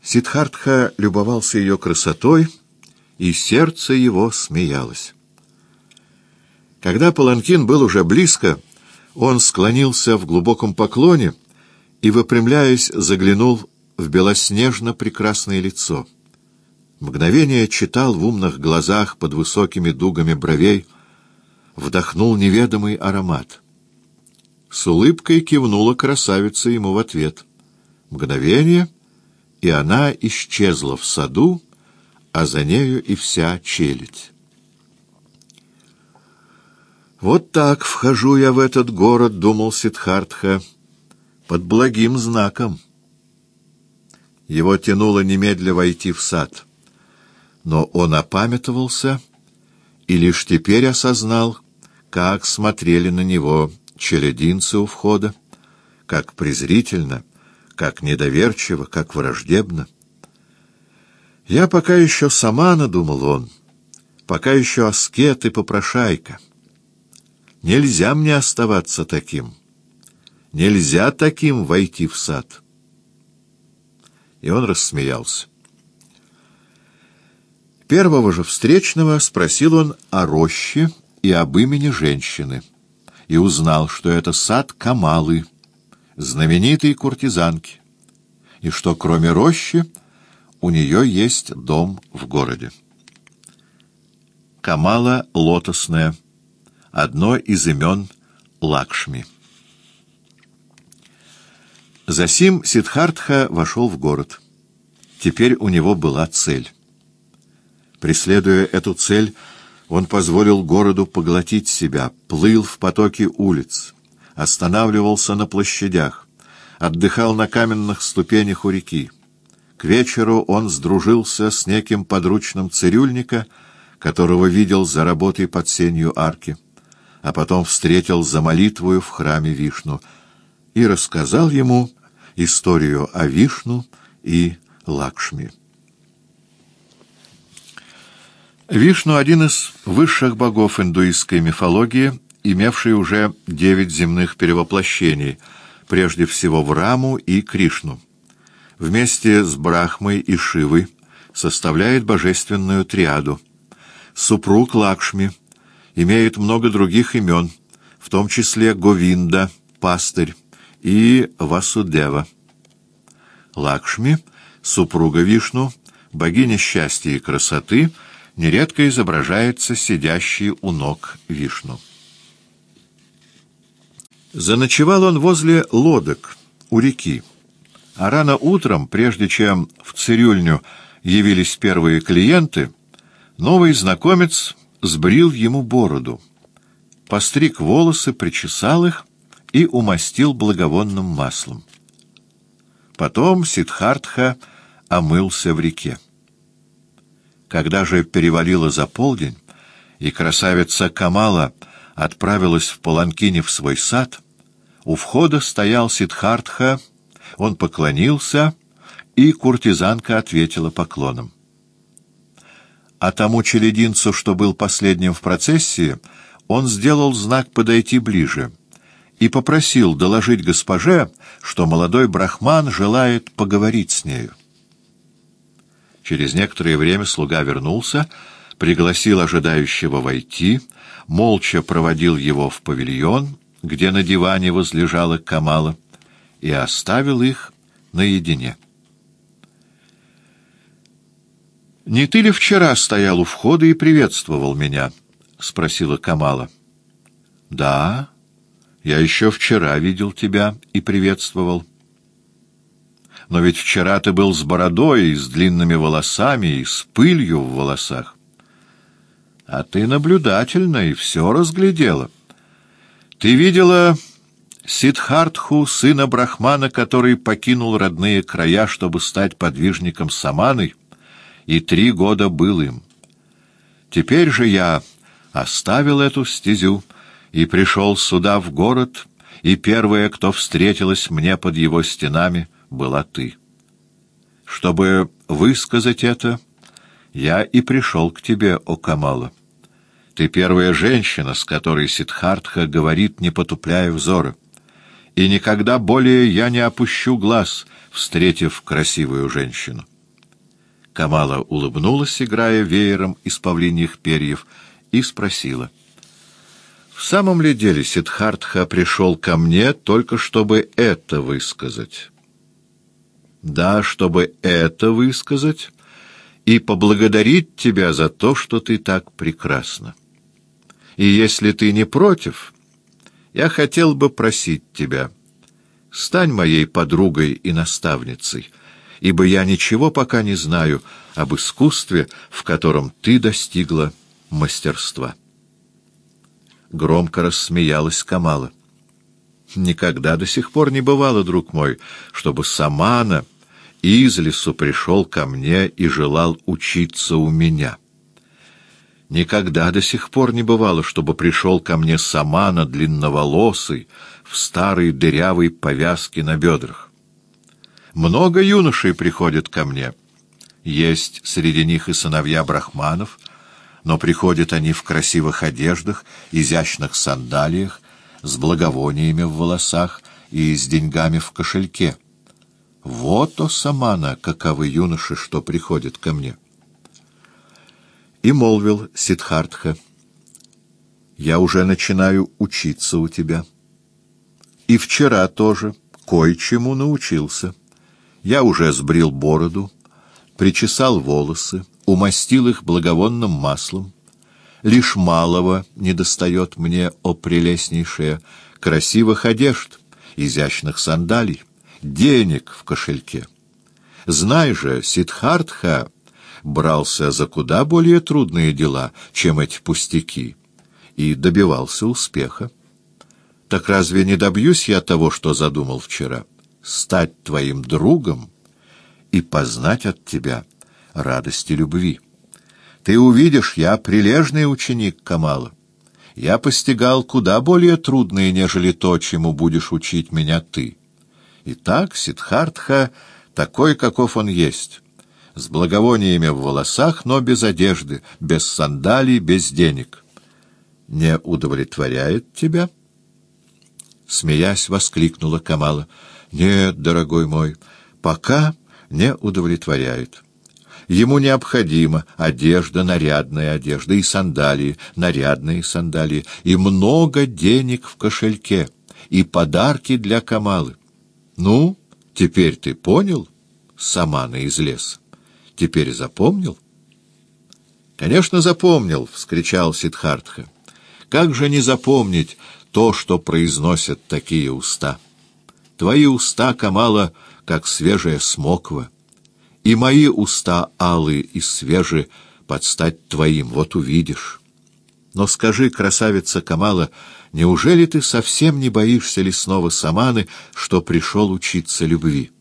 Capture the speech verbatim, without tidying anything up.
Сиддхартха любовался ее красотой, и сердце его смеялось. Когда паланкин был уже близко, он склонился в глубоком поклоне и, выпрямляясь, заглянул в белоснежно-прекрасное лицо. Мгновение читал в умных глазах под высокими дугами бровей, вдохнул неведомый аромат. С улыбкой кивнула красавица ему в ответ. Мгновение, и она исчезла в саду, а за нею и вся челядь. «Вот так вхожу я в этот город», — думал Сиддхартха, — «под благим знаком». Его тянуло немедля войти в сад, но он опамятовался и лишь теперь осознал, как смотрели на него челядинцы у входа, как презрительно, как недоверчиво, как враждебно. «Я пока еще самана», — думал он, — «пока еще аскет и попрошайка. Нельзя мне оставаться таким. Нельзя таким войти в сад». И он рассмеялся. Первого же встречного спросил он о роще и об имени женщины, и узнал, что это сад Камалы, знаменитой куртизанки, и что кроме рощи у нее есть дом в городе. Камала лотосная, одно из имен Лакшми. Засим Сиддхартха вошел в город. Теперь у него была цель. Преследуя эту цель, он позволил городу поглотить себя, плыл в потоке улиц, останавливался на площадях, отдыхал на каменных ступенях у реки. К вечеру он сдружился с неким подручным цирюльника, которого видел за работой под сенью арки, а потом встретил за молитвою в храме Вишну и рассказал ему историю о Вишну и Лакшми. Вишну — один из высших богов индуистской мифологии, имевший уже девять земных перевоплощений, прежде всего в Раму и Кришну. Вместе с Брахмой и Шивой составляет божественную триаду. Супруг Лакшми имеет много других имен, в том числе Говинда, пастырь, и Васудева. Лакшми, супруга Вишну, богиня счастья и красоты, нередко изображается сидящей у ног Вишну. Заночевал он возле лодок у реки, а рано утром, прежде чем в цирюльню явились первые клиенты, новый знакомец сбрил ему бороду, постриг волосы, причесал их и умастил благовонным маслом. Потом Сиддхартха омылся в реке. Когда же перевалило за полдень, и красавица Камала отправилась в паланкине в свой сад, у входа стоял Сиддхартха, он поклонился, и куртизанка ответила поклоном. А тому челядинцу, что был последним в процессии, он сделал знак подойти ближе и попросил доложить госпоже, что молодой брахман желает поговорить с нею. Через некоторое время слуга вернулся, пригласил ожидающего войти, молча проводил его в павильон, где на диване возлежала Камала, и оставил их наедине. «Не ты ли вчера стоял у входа и приветствовал меня?» — спросила Камала. «Да, я еще вчера видел тебя и приветствовал. Но ведь вчера ты был с бородой, и с длинными волосами, и с пылью в волосах. А ты наблюдательна и все разглядела. Ты видела Сиддхартху, сына Брахмана, который покинул родные края, чтобы стать подвижником саманы, и три года был им. Теперь же я оставил эту стезю и пришел сюда, в город, и первая, кто встретилась мне под его стенами, была ты. Чтобы высказать это, я и пришел к тебе, о Камала. Ты первая женщина, с которой Сиддхартха говорит, не потупляя взора, и никогда более я не опущу глаз, встретив красивую женщину. Камала улыбнулась, играя веером из павлиньих перьев, и спросила: «В самом ли деле Сиддхартха пришел ко мне только чтобы это высказать?» «Да, чтобы это высказать и поблагодарить тебя за то, что ты так прекрасна. И если ты не против, я хотел бы просить тебя, стань моей подругой и наставницей, ибо я ничего пока не знаю об искусстве, в котором ты достигла мастерства». Громко рассмеялась Камала. «Никогда до сих пор не бывало, друг мой, чтобы Самана из лесу пришел ко мне и желал учиться у меня. Никогда до сих пор не бывало, чтобы пришел ко мне Самана длинноволосый, в старой дырявой повязке на бедрах. Много юношей приходят ко мне. Есть среди них и сыновья брахманов, но приходят они в красивых одеждах, изящных сандалиях, с благовониями в волосах и с деньгами в кошельке. Вот, о Самана, каковы юноши, что приходят ко мне». И молвил Сиддхартха: «Я уже начинаю учиться у тебя. И вчера тоже кое-чему научился. Я уже сбрил бороду, причесал волосы, умастил их благовонным маслом. Лишь малого недостает мне, о прелестнейшая, красивых одежд, изящных сандалий, денег в кошельке. Знай же, Сиддхартха брался за куда более трудные дела, чем эти пустяки, и добивался успеха. Так разве не добьюсь я того, что задумал вчера? Стать твоим другом и познать от тебя радости любви. Ты увидишь, я прилежный ученик, Камала. Я постигал куда более трудные, нежели то, чему будешь учить меня ты. Итак, Сиддхартха такой, каков он есть, с благовониями в волосах, но без одежды, без сандалий, без денег. Не удовлетворяет тебя?» Смеясь, воскликнула Камала: «Нет, дорогой мой, пока не удовлетворяет. Ему необходима одежда, нарядная одежда, и сандалии, нарядные сандалии, и много денег в кошельке, и подарки для Камалы. Ну, теперь ты понял, Самана из леса? Теперь запомнил?» «Конечно, запомнил!» — вскричал Сиддхартха. «Как же не запомнить то, что произносят такие уста? Твои уста, Камала, как свежая смоква, и мои уста алые и свежие под стать твоим, вот увидишь. Но скажи, красавица Камала, неужели ты совсем не боишься лесного Саманы, что пришел учиться любви?»